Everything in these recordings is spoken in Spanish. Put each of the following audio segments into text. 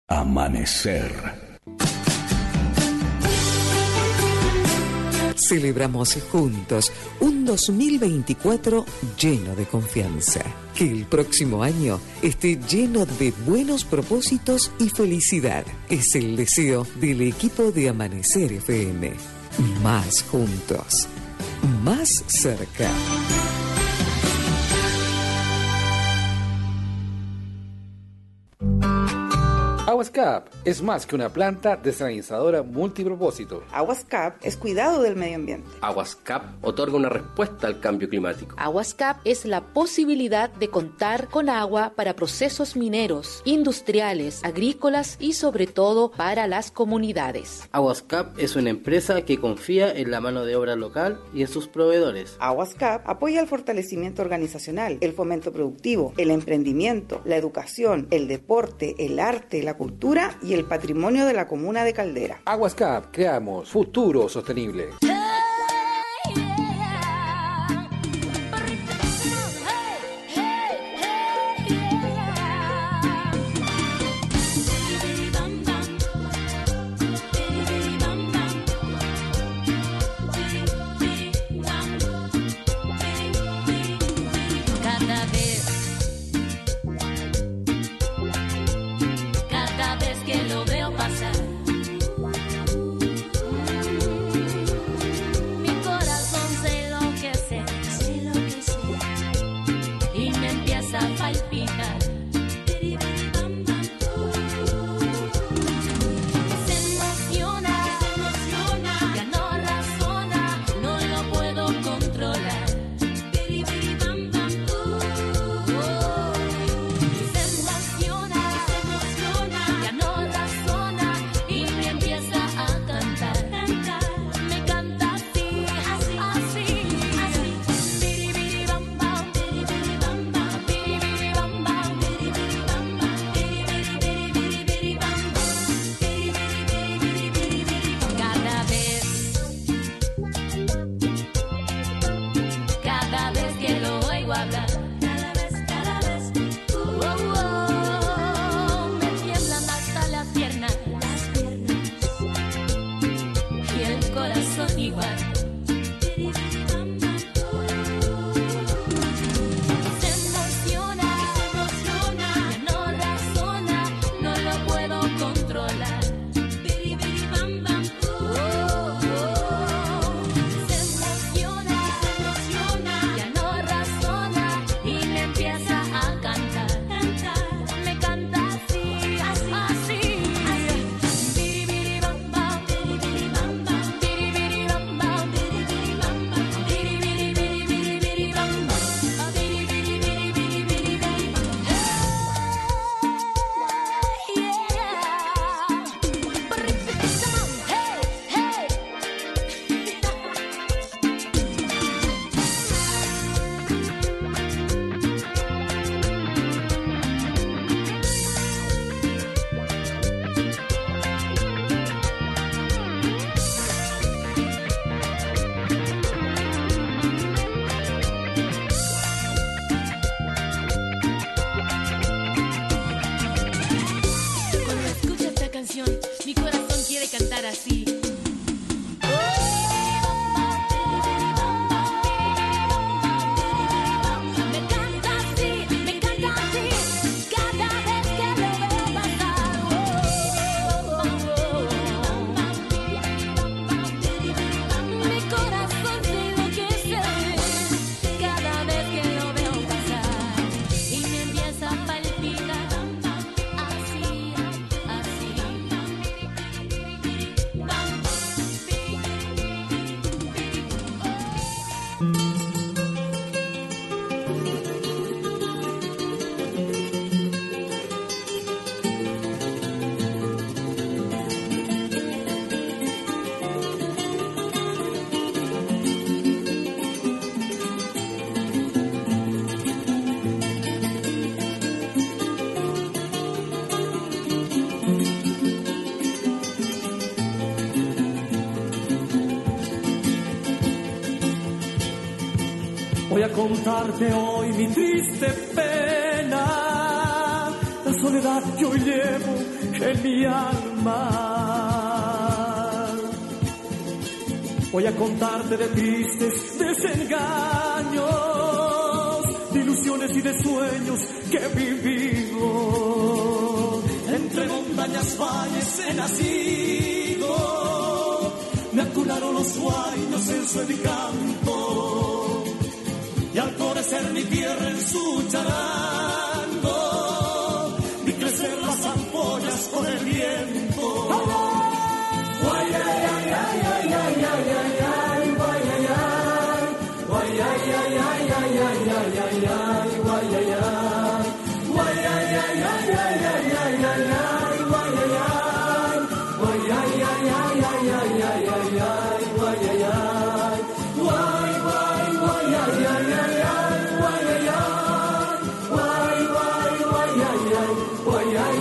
Amanecer. Celebramos juntos un 2024 lleno de confianza. Que el próximo año esté lleno de buenos propósitos y felicidad. Es el deseo del equipo de Amanecer FM. Más juntos. Más cerca. Aguascap es más que una planta desalinizadora multipropósito. Aguascap es cuidado del medio ambiente. Aguascap otorga una respuesta al cambio climático. Aguascap es la posibilidad de contar con agua para procesos mineros, industriales, agrícolas y sobre todo para las comunidades. Aguascap es una empresa que confía en la mano de obra local y en sus proveedores. Aguascap apoya el fortalecimiento organizacional, el fomento productivo, el emprendimiento, la educación, el deporte, el arte, la cultura y el patrimonio de la comuna de Caldera. Aguascap, creamos futuro sostenible. Mi corazón quiere cantar así. Voy a contarte hoy mi triste pena, la soledad que hoy llevo en mi alma. Voy a contarte de tristes desengaños, de ilusiones y de sueños que he vivido. Entre montañas, valles he nacido, me acularon los sueños en su encanto, y al florecer mi tierra en su charango, vi crecer las ampollas con el viento. Guay, ay, ay, ay, ay, ay, ay, ay, ay, guay, ay, ay, guay, ay, ay, ay, ay, ay, ay, ay, ay, guay, ay, ay, guay, ay, ay, ay, ay, ay, ay, ay, guay, ay, ay, guay, ay, ay, ay, ay, ay, ay, ay, guay, ay, ay, guay, guay, guay, ay, ay, ay, ay, guay, ay, ay, guay, guay, guay, ay, ay, guay, ay, ay, ay, ay, ay, ay,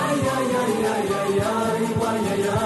ay, guay, ay, ay.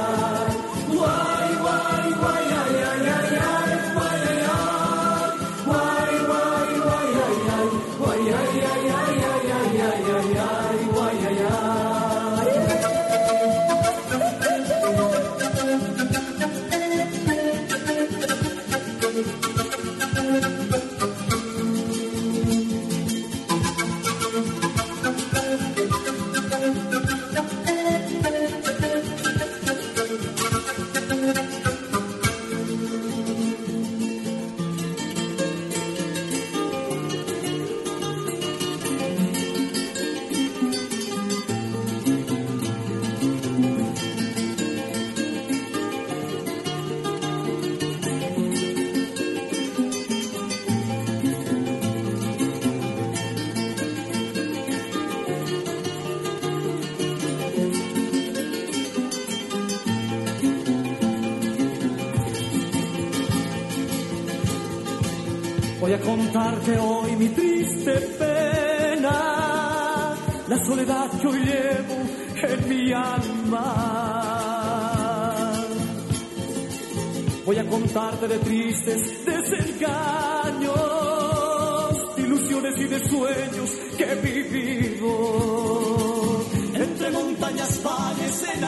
Voy a contarte hoy mi triste pena, la soledad que hoy llevo en mi alma. Voy a contarte de tristes desengaños, de ilusiones y de sueños que he vivido. Entre montañas, valles he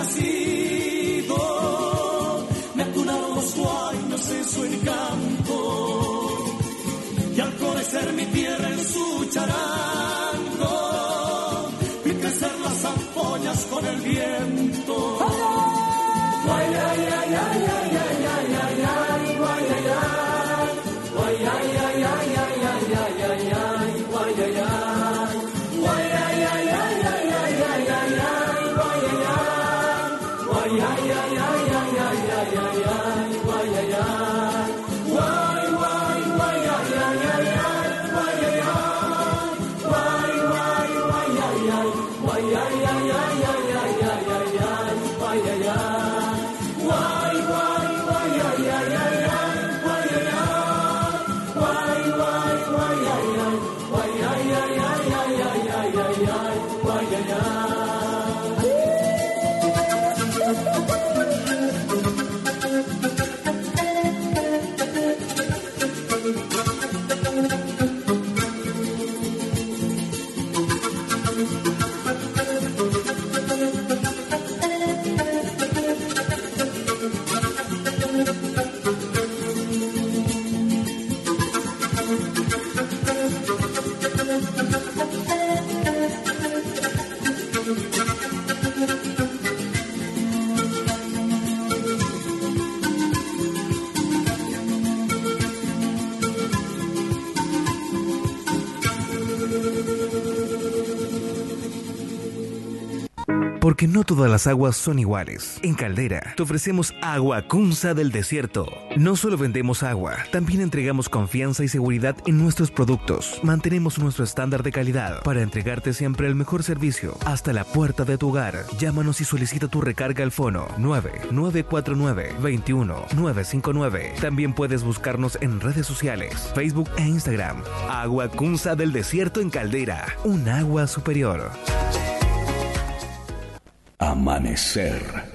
nacido, me acunaron los sueños en su encanto, y al florecer mi tierra en su charango, vi crecer las ampollas con el viento. Guay, ay, ay, ay, ay, ay, ay, ay, ay, guay, ay, ay, guay, ay, ay, ay, ay, ay, ay, ay, ay, guay, ay, ay, guay, ay, ay, ay, ay, ay, ay, ay, guay, ay, ay, guay, ay, ay, ay, ay, ay, ay, guay, ay, ay. Porque no todas las aguas son iguales. En Caldera te ofrecemos Agua Kunza del Desierto. No solo vendemos agua, también entregamos confianza y seguridad en nuestros productos. Mantenemos nuestro estándar de calidad para entregarte siempre el mejor servicio hasta la puerta de tu hogar. Llámanos y solicita tu recarga al fono 9949-21-959. También puedes buscarnos en redes sociales, Facebook e Instagram. Agua Kunza del Desierto en Caldera. Un agua superior. Amanecer.